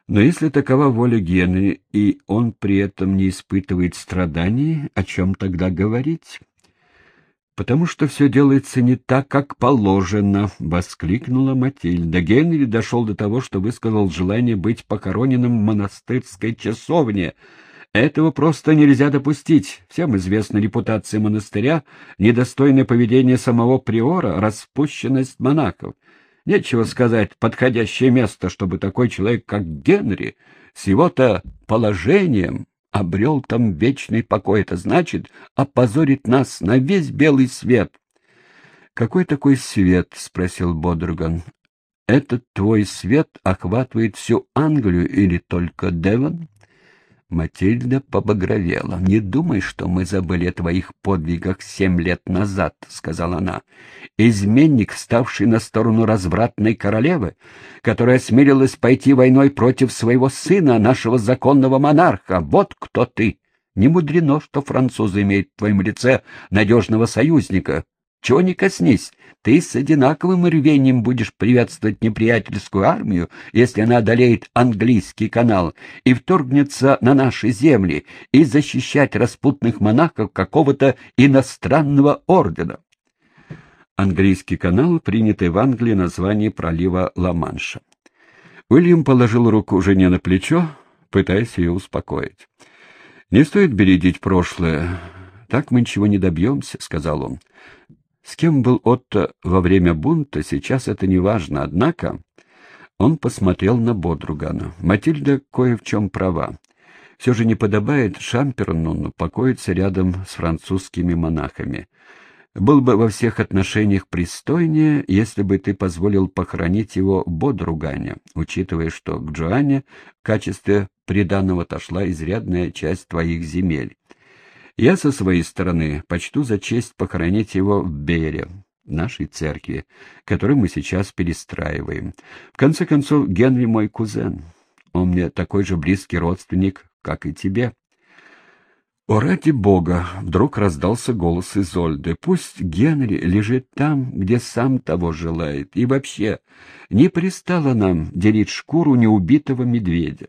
Но если такова воля Генри, и он при этом не испытывает страданий, о чем тогда говорить? «Потому что все делается не так, как положено», — воскликнула Матильда. «Генри дошел до того, что высказал желание быть похороненным в монастырской часовне. Этого просто нельзя допустить. Всем известна репутация монастыря, недостойное поведение самого приора, распущенность монахов. Нечего сказать, подходящее место, чтобы такой человек, как Генри, с его-то положением обрел там вечный покой. Это значит опозорить нас на весь белый свет». «Какой такой свет?» — спросил Бодриган. «Этот твой свет охватывает всю Англию или только Девон?» Матильда побагровела. «Не думай, что мы забыли о твоих подвигах 7 лет назад», — сказала она. «Изменник, вставший на сторону развратной королевы, которая осмелилась пойти войной против своего сына, нашего законного монарха. Вот кто ты! Не мудрено, что французы имеют в твоем лице надежного союзника. Чего не коснись, ты с одинаковым рвением будешь приветствовать неприятельскую армию, если она одолеет английский канал и вторгнется на наши земли, и защищать распутных монахов какого-то иностранного ордена». Английский канал, принятый в Англии название пролива Ла-Манша. Уильям положил руку жене на плечо, пытаясь ее успокоить. «Не стоит бередить прошлое. Так мы ничего не добьемся», — сказал он. «С кем был Отто во время бунта, сейчас это не важно, однако...» Он посмотрел на Бодригана. «Матильда кое в чем права. Все же не подобает Шамперону покоиться рядом с французскими монахами. Был бы во всех отношениях пристойнее, если бы ты позволил похоронить его в Бодригане, учитывая, что к Джоанне в качестве приданого отошла изрядная часть твоих земель. Я со своей стороны почту за честь похоронить его в Бере, нашей церкви, которую мы сейчас перестраиваем. В конце концов, Генри мой кузен. Он мне такой же близкий родственник, как и тебе». «О, ради бога!» — вдруг раздался голос Изольды. «Пусть Генри лежит там, где сам того желает. И вообще, не пристало нам делить шкуру неубитого медведя».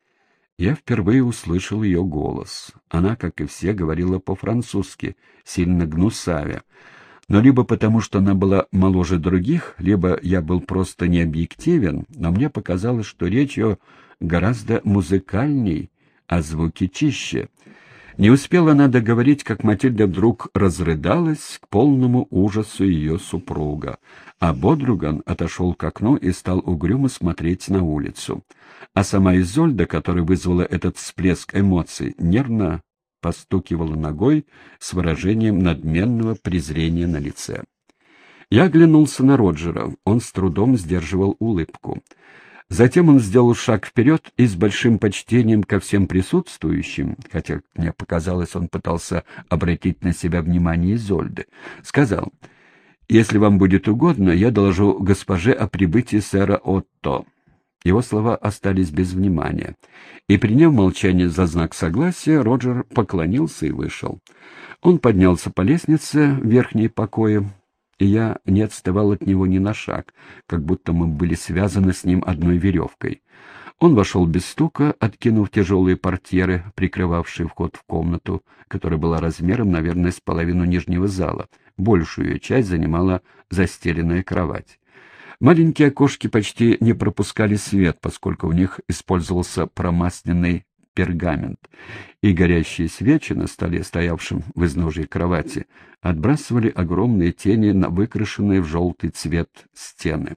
Я впервые услышал ее голос. Она, как и все, говорила по-французски, сильно гнусавя. Но либо потому, что она была моложе других, либо я был просто необъективен, но мне показалось, что речь ее гораздо музыкальней, а звуки чище. Не успела она договорить, как Матильда вдруг разрыдалась к полному ужасу ее супруга, а Бодриган отошел к окну и стал угрюмо смотреть на улицу. А сама Изольда, которая вызвала этот всплеск эмоций, нервно постукивала ногой с выражением надменного презрения на лице. Я оглянулся на Роджера, он с трудом сдерживал улыбку. Затем он сделал шаг вперед и с большим почтением ко всем присутствующим, хотя, мне показалось, он пытался обратить на себя внимание Изольды, сказал: «Если вам будет угодно, я доложу госпоже о прибытии сэра Отто». Его слова остались без внимания, и, приняв молчание за знак согласия, Роджер поклонился и вышел. Он поднялся по лестнице в верхние покои, и я не отставал от него ни на шаг, как будто мы были связаны с ним одной веревкой. Он вошел без стука, откинув тяжелые портьеры, прикрывавшие вход в комнату, которая была размером, наверное, с половину нижнего зала. Большую ее часть занимала застеленная кровать. Маленькие окошки почти не пропускали свет, поскольку в них использовался промасленный пергамент, и горящие свечи на столе, стоявшем в изножье кровати, отбрасывали огромные тени на выкрашенные в желтый цвет стены.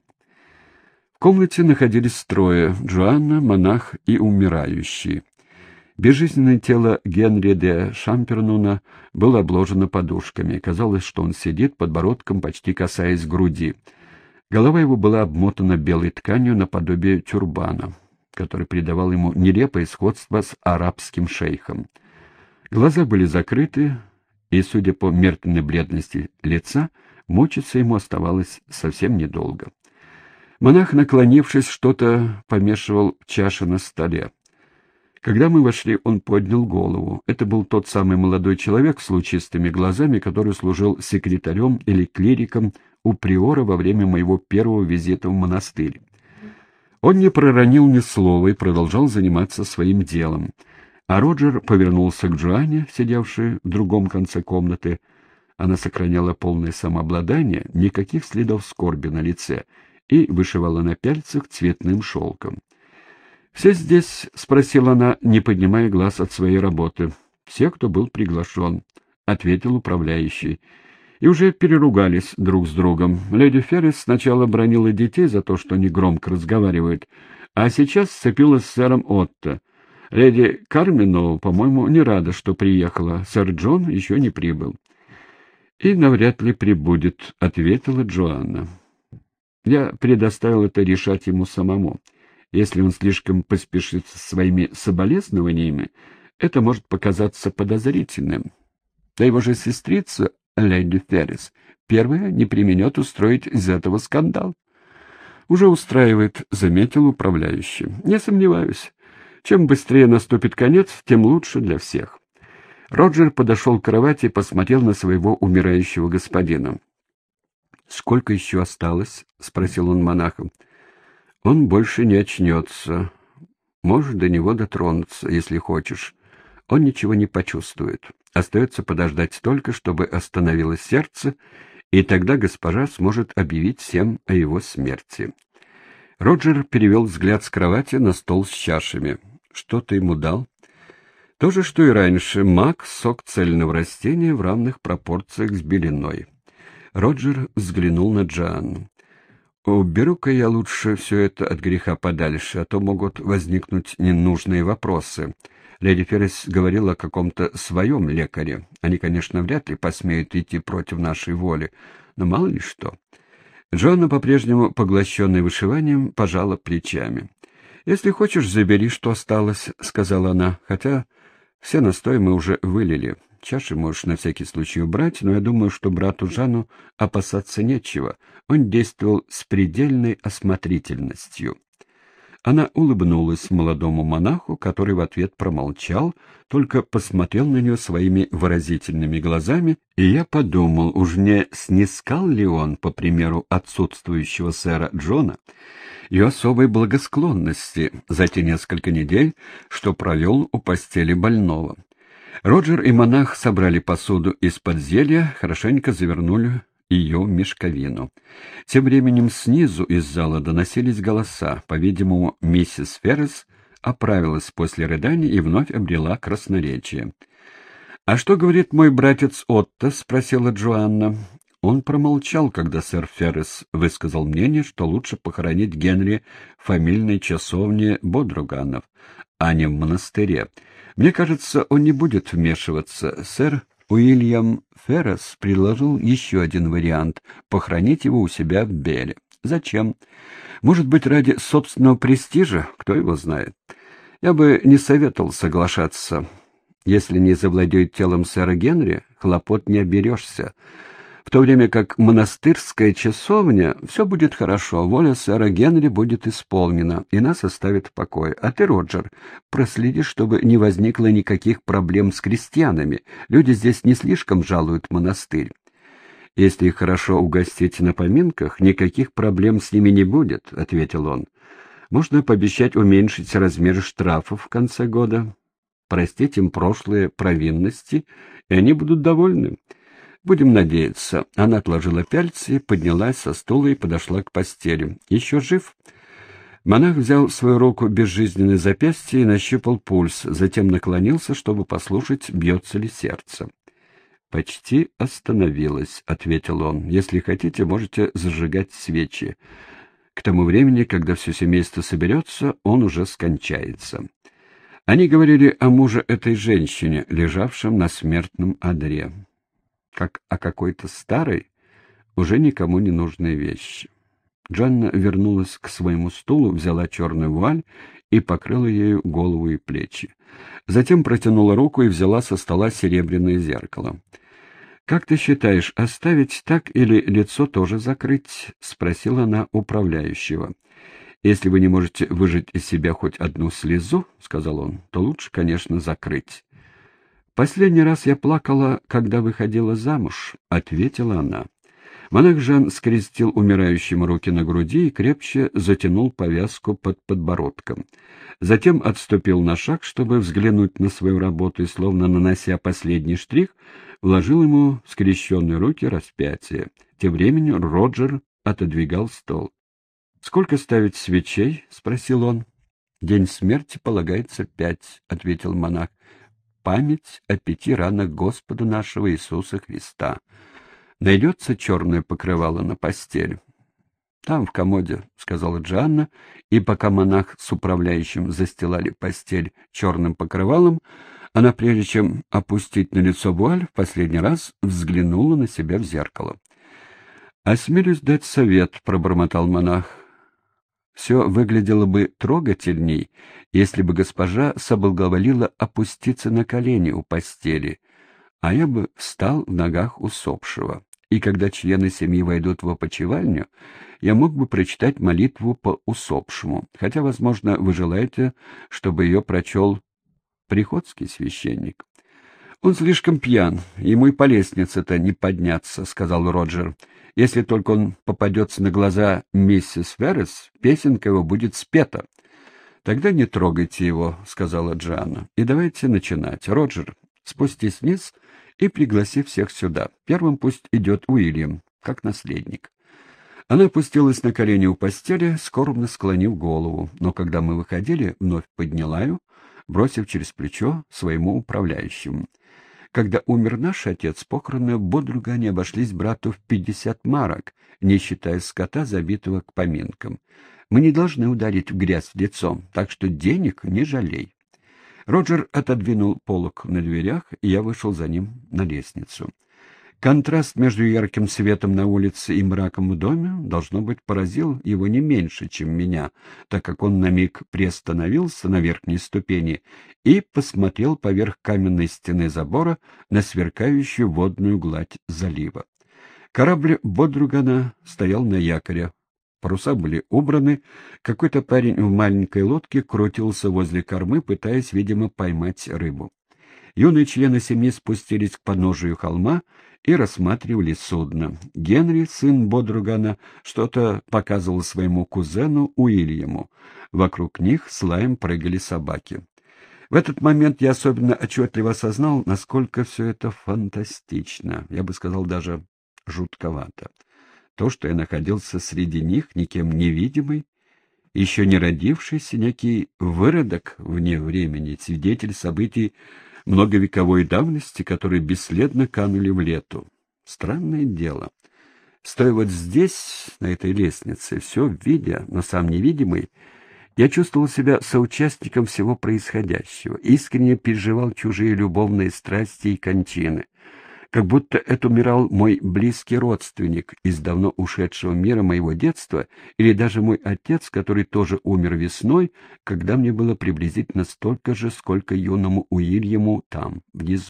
В комнате находились трое: Джоанна, монах и умирающий. Безжизненное тело Генри де Шампернуна было обложено подушками. Казалось, что он сидит, подбородком почти касаясь груди. Голова его была обмотана белой тканью наподобие тюрбана, который придавал ему нелепое сходство с арабским шейхом. Глаза были закрыты, и, судя по мертвенной бледности лица, мучиться ему оставалось совсем недолго. Монах, наклонившись, что-то помешивал в чаше на столе. Когда мы вошли, он поднял голову. Это был тот самый молодой человек с лучистыми глазами, который служил секретарем или клириком у приора во время моего первого визита в монастырь. Он не проронил ни слова и продолжал заниматься своим делом. А Роджер повернулся к Джоанне, сидевшей в другом конце комнаты. Она сохраняла полное самообладание, никаких следов скорби на лице, и вышивала на пяльцах цветным шелком. «Все здесь?» — спросила она, не поднимая глаз от своей работы. «Все, кто был приглашен», — ответил управляющий. И уже переругались друг с другом. Леди Феррис сначала бранила детей за то, что они громко разговаривают, а сейчас сцепилась с сэром Отто. Леди Карминоу, по-моему, не рада, что приехала. Сэр Джон еще не прибыл. «И навряд ли прибудет», — ответила Джоанна. «Я предоставил это решать ему самому. Если он слишком поспешит со своими соболезнованиями, это может показаться подозрительным. Да его же сестрица, леди Феррис, первая не преминет устроить из этого скандал». «Уже устраивает», — заметил управляющий. «Не сомневаюсь. Чем быстрее наступит конец, тем лучше для всех». Роджер подошел к кровати и посмотрел на своего умирающего господина. «Сколько еще осталось?» — спросил он монаха. «Он больше не очнется. Можешь до него дотронуться, если хочешь. Он ничего не почувствует. Остается подождать только, чтобы остановилось сердце, и тогда госпожа сможет объявить всем о его смерти». Роджер перевел взгляд с кровати на стол с чашами. «Что ты ему дал?» «То же, что и раньше. Мак, сок цельного растения в равных пропорциях с беленой». Роджер взглянул на Джоанну. «Уберу-ка я лучше все это от греха подальше, а то могут возникнуть ненужные вопросы. Леди Феррис говорила о каком-то своем лекаре. Они, конечно, вряд ли посмеют идти против нашей воли, но мало ли что». Джоанна, по-прежнему поглощенная вышиванием, пожала плечами. «Если хочешь, забери, что осталось», — сказала она, — «хотя все настои мы уже вылили. Чаши можешь на всякий случай убрать, но я думаю, что брату Жану опасаться нечего. Он действовал с предельной осмотрительностью». Она улыбнулась молодому монаху, который в ответ промолчал, только посмотрел на нее своими выразительными глазами, и я подумал, уж не снискал ли он, по примеру отсутствующего сэра Джона, ее особой благосклонности за те несколько недель, что провел у постели больного. Роджер и монах собрали посуду из-под зелья, хорошенько завернули ее в мешковину. Тем временем снизу из зала доносились голоса. По-видимому, миссис Феррис оправилась после рыданий и вновь обрела красноречие. «А что говорит мой братец Отто?» — спросила Джоанна. Он промолчал, когда сэр Феррис высказал мнение, что лучше похоронить Генри в фамильной часовне Бодруганов, а не в монастыре. Мне кажется, он не будет вмешиваться. Сэр Уильям Феррис предложил еще один вариант — похоронить его у себя в Беле. Зачем? Может быть, ради собственного престижа? Кто его знает? Я бы не советовал соглашаться. Если не завладеет телом сэра Генри, хлопот не оберешься. В то время как монастырская часовня, все будет хорошо, воля сэра Генри будет исполнена, и нас оставят в покое. А ты, Роджер, проследи, чтобы не возникло никаких проблем с крестьянами. Люди здесь не слишком жалуют монастырь. Если их хорошо угостить на поминках, никаких проблем с ними не будет, — ответил он. Можно пообещать уменьшить размер штрафов в конце года, простить им прошлые провинности, и они будут довольны. Будем надеяться. Она отложила пяльцы, поднялась со стула и подошла к постели. «Еще жив?» Монах взял в свою руку безжизненное запястье и нащупал пульс, затем наклонился, чтобы послушать, бьется ли сердце. «Почти остановилось», — ответил он. «Если хотите, можете зажигать свечи. К тому времени, когда все семейство соберется, он уже скончается». Они говорили о муже этой женщине, лежавшем на смертном одре, как о какой-то старой, уже никому не нужной вещи. Джанна вернулась к своему стулу, взяла черную вуаль и покрыла ею голову и плечи. Затем протянула руку и взяла со стола серебряное зеркало. «Как ты считаешь, оставить так или лицо тоже закрыть?» — спросила она управляющего. «Если вы не можете выжать из себя хоть одну слезу, — сказал он, — то лучше, конечно, закрыть». «Последний раз я плакала, когда выходила замуж», — ответила она. Монах Жан скрестил умирающему руки на груди и крепче затянул повязку под подбородком. Затем отступил на шаг, чтобы взглянуть на свою работу, и, словно нанося последний штрих, вложил ему в скрещенные руки распятие. Тем временем Роджер отодвигал стол. — Сколько ставить свечей? — спросил он. — День смерти полагается 5, — ответил монах. — Память о 5 ранах Господа нашего Иисуса Христа. Найдется черное покрывало на постель? — Там, в комоде, — сказала Джоанна, и пока монах с управляющим застилали постель черным покрывалом, она, прежде чем опустить на лицо вуаль, в последний раз взглянула на себя в зеркало. — Осмелюсь дать совет, — пробормотал монах. — Все выглядело бы трогательней, если бы госпожа соблаговолила опуститься на колени у постели, а я бы встал в ногах усопшего. И когда члены семьи войдут в опочивальню, я мог бы прочитать молитву по усопшему, хотя, возможно, вы желаете, чтобы ее прочел приходский священник. — Он слишком пьян, ему и по лестнице-то не подняться, — сказал Роджер. — Если только он попадется на глаза миссис Феррес, песенка его будет спета. — Тогда не трогайте его, — сказала Джоанна. — И давайте начинать. Роджер, спустись вниз и пригласи всех сюда. Первым пусть идет Уильям, как наследник. Она опустилась на колени у постели, скорбно склонив голову, но когда мы выходили, вновь подняла ее, бросив через плечо своему управляющему. Когда умер наш отец, похороны в Бодрюгане обошлись брату в 50 марок, не считая скота, забитого к поминкам. Мы не должны ударить в грязь лицом, так что денег не жалей. Роджер отодвинул полог на дверях, и я вышел за ним на лестницу. Контраст между ярким светом на улице и мраком в доме, должно быть, поразил его не меньше, чем меня, так как он на миг приостановился на верхней ступени и посмотрел поверх каменной стены забора на сверкающую водную гладь залива. Корабль Бодрюгана стоял на якоре. Паруса были убраны, какой-то парень в маленькой лодке крутился возле кормы, пытаясь, видимо, поймать рыбу. Юные члены семьи спустились к подножию холма и рассматривали судно. Генри, сын Бодрюгана, что-то показывал своему кузену Уильяму. Вокруг них с лаем прыгали собаки. В этот момент я особенно отчетливо осознал, насколько все это фантастично, я бы сказал, даже жутковато. То, что я находился среди них, никем невидимый, еще не родившийся, некий выродок вне времени, свидетель событий многовековой давности, которые бесследно канули в лету. Странное дело. Стоя вот здесь, на этой лестнице, все видя, но сам невидимый, я чувствовал себя соучастником всего происходящего, искренне переживал чужие любовные страсти и кончины, как будто это умирал мой близкий родственник из давно ушедшего мира моего детства, или даже мой отец, который тоже умер весной, когда мне было приблизительно столько же, сколько юному Уильяму там, внизу.